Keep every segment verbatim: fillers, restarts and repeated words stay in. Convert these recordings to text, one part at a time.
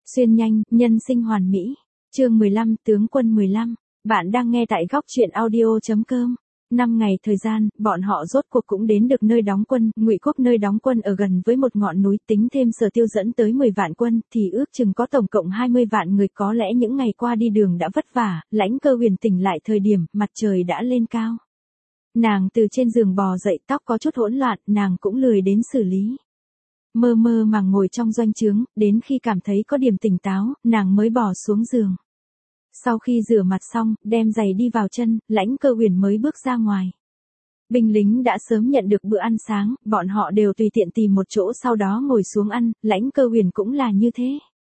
Xuyên nhanh, nhân sinh hoàn mỹ. Chương mười lăm, tướng quân mười lăm. Bạn đang nghe tại góc truyện audio chấm com. Năm ngày thời gian, bọn họ rốt cuộc cũng đến được nơi đóng quân. Ngụy Quốc nơi đóng quân ở gần với một ngọn núi, tính thêm Sở Tiêu dẫn tới mười vạn quân, thì ước chừng có tổng cộng hai mươi vạn người. Có lẽ những ngày qua đi đường đã vất vả. Lãnh Cơ Huyền tỉnh lại thời điểm mặt trời đã lên cao. Nàng từ trên giường bò dậy, tóc có chút hỗn loạn, nàng cũng lười đến xử lý. Mơ mơ màng ngồi trong doanh trướng, đến khi cảm thấy có điểm tỉnh táo, nàng mới bỏ xuống giường. Sau khi rửa mặt xong, đem giày đi vào chân, Lãnh Cơ Huyền mới bước ra ngoài. Binh lính đã sớm nhận được bữa ăn sáng, bọn họ đều tùy tiện tìm một chỗ sau đó ngồi xuống ăn, Lãnh Cơ Huyền cũng là như thế.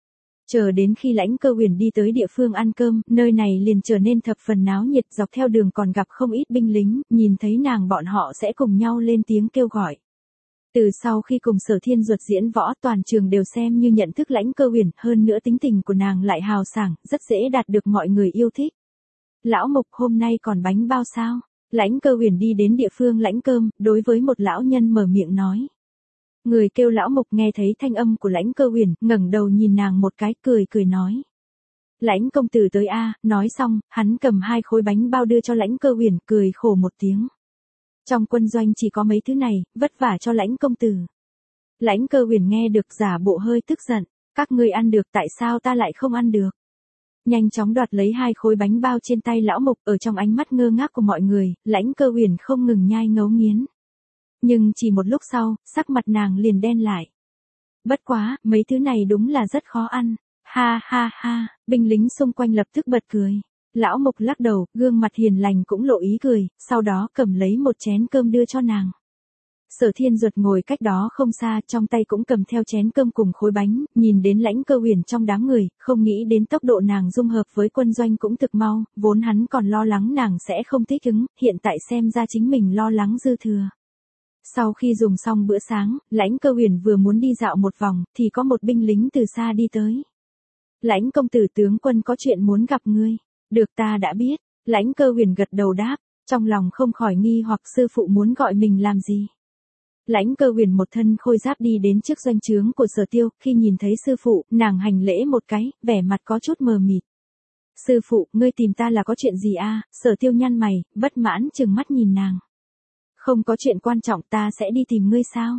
Chờ đến khi Lãnh Cơ Huyền đi tới địa phương ăn cơm, nơi này liền trở nên thập phần náo nhiệt, dọc theo đường còn gặp không ít binh lính, nhìn thấy nàng bọn họ sẽ cùng nhau lên tiếng kêu gọi. Từ sau khi cùng Sở Thiên Duật diễn võ, toàn trường đều xem như nhận thức Lãnh Cơ Huyền, hơn nữa tính tình của nàng lại hào sảng, rất dễ đạt được mọi người yêu thích. Lão Mục, hôm nay còn bánh bao sao? Lãnh Cơ Huyền đi đến địa phương lãnh cơm, đối với một lão nhân mở miệng nói. Người kêu Lão Mục nghe thấy thanh âm của Lãnh Cơ Huyền, ngẩng đầu nhìn nàng một cái, cười cười nói. Lãnh công tử tới a. Nói xong, hắn cầm hai khối bánh bao đưa cho Lãnh Cơ Huyền, cười khổ một tiếng. Trong quân doanh chỉ có mấy thứ này, vất vả cho Lãnh công tử. Lãnh Cơ Huyền nghe được giả bộ hơi tức giận, các ngươi ăn được tại sao ta lại không ăn được? Nhanh chóng đoạt lấy hai khối bánh bao trên tay Lão Mục, ở trong ánh mắt ngơ ngác của mọi người, Lãnh Cơ Huyền không ngừng nhai ngấu nghiến. Nhưng chỉ một lúc sau, sắc mặt nàng liền đen lại. Bất quá, mấy thứ này đúng là rất khó ăn. Ha ha ha, binh lính xung quanh lập tức bật cười. Lão Mục lắc đầu, gương mặt hiền lành cũng lộ ý cười, sau đó cầm lấy một chén cơm đưa cho nàng. Sở Thiên Duật ngồi cách đó không xa, trong tay cũng cầm theo chén cơm cùng khối bánh, nhìn đến Lãnh Cơ Huyền trong đám người, không nghĩ đến tốc độ nàng dung hợp với quân doanh cũng thực mau, vốn hắn còn lo lắng nàng sẽ không thích ứng, hiện tại xem ra chính mình lo lắng dư thừa. Sau khi dùng xong bữa sáng, Lãnh Cơ Huyền vừa muốn đi dạo một vòng, thì có một binh lính từ xa đi tới. Lãnh công tử, tướng quân có chuyện muốn gặp ngươi. Được, ta đã biết. Lãnh Cơ Huyền gật đầu đáp, trong lòng không khỏi nghi hoặc sư phụ muốn gọi mình làm gì. Lãnh Cơ Huyền một thân khôi giáp đi đến trước doanh trướng của Sở Tiêu, khi nhìn thấy sư phụ, nàng hành lễ một cái, vẻ mặt có chút mờ mịt. Sư phụ, ngươi tìm ta là có chuyện gì a? Sở Tiêu nhăn mày, bất mãn trừng mắt nhìn nàng. Không có chuyện quan trọng, ta sẽ đi tìm ngươi sao?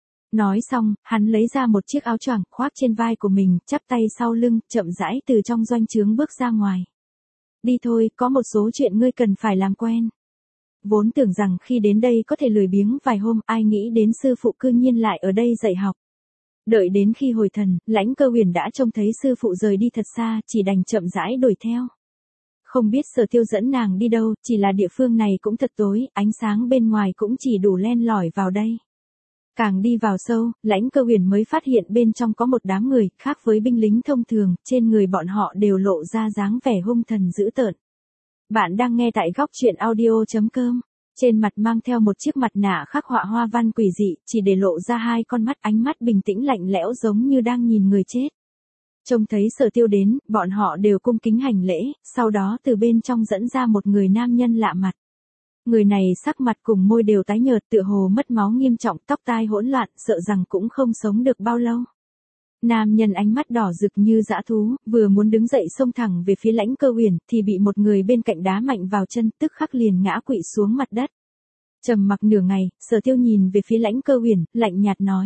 Nói xong, hắn lấy ra một chiếc áo choàng khoác trên vai của mình, chắp tay sau lưng, chậm rãi từ trong doanh trướng bước ra ngoài. Đi thôi, có một số chuyện ngươi cần phải làm quen. Vốn tưởng rằng khi đến đây có thể lười biếng vài hôm, ai nghĩ đến sư phụ cư nhiên lại ở đây dạy học. Đợi đến khi hồi thần, Lãnh Cơ Huyền đã trông thấy sư phụ rời đi thật xa, chỉ đành chậm rãi đuổi theo. Không biết Sở Tiêu dẫn nàng đi đâu, chỉ là địa phương này cũng thật tối, ánh sáng bên ngoài cũng chỉ đủ len lỏi vào đây. Càng đi vào sâu, Lãnh Cơ Huyền mới phát hiện bên trong có một đám người, khác với binh lính thông thường, trên người bọn họ đều lộ ra dáng vẻ hung thần dữ tợn. Bạn đang nghe tại góc truyện audio chấm com. Trên mặt mang theo một chiếc mặt nạ khắc họa hoa văn quỷ dị, chỉ để lộ ra hai con mắt, ánh mắt bình tĩnh lạnh lẽo giống như đang nhìn người chết. Trông thấy Sở Tiêu đến, bọn họ đều cung kính hành lễ, sau đó từ bên trong dẫn ra một người nam nhân lạ mặt. Người này sắc mặt cùng môi đều tái nhợt, tựa hồ mất máu nghiêm trọng, tóc tai hỗn loạn, sợ rằng cũng không sống được bao lâu. Nam nhân ánh mắt đỏ rực như dã thú, vừa muốn đứng dậy xông thẳng về phía Lãnh Cơ Huyền, thì bị một người bên cạnh đá mạnh vào chân, tức khắc liền ngã quỵ xuống mặt đất. Trầm mặc nửa ngày, Sở Tiêu nhìn về phía Lãnh Cơ Huyền, lạnh nhạt nói.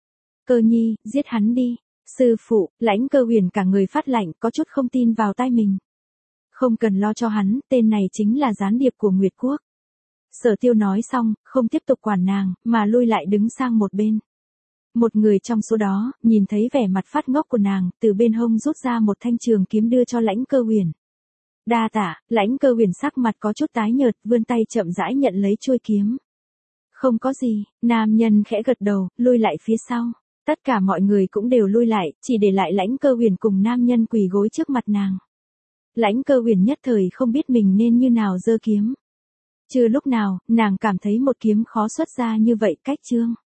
Cơ nhi, giết hắn đi. Sư phụ. Lãnh Cơ Huyền cả người phát lạnh, có chút không tin vào tai mình. Không cần lo cho hắn, tên này chính là gián điệp của Nguyệt Quốc. Sở Tiêu nói xong, không tiếp tục quản nàng, mà lui lại đứng sang một bên. Một người trong số đó, nhìn thấy vẻ mặt phát ngốc của nàng, từ bên hông rút ra một thanh trường kiếm đưa cho Lãnh Cơ Huyền. Đa tạ. Lãnh Cơ Huyền sắc mặt có chút tái nhợt, vươn tay chậm rãi nhận lấy chuôi kiếm. Không có gì. Nam nhân khẽ gật đầu, lui lại phía sau. Tất cả mọi người cũng đều lui lại, chỉ để lại Lãnh Cơ Huyền cùng nam nhân quỳ gối trước mặt nàng. Lãnh Cơ Huyền nhất thời không biết mình nên như nào giơ kiếm. Chưa lúc nào, nàng cảm thấy một kiếm khó xuất ra như vậy cách chương.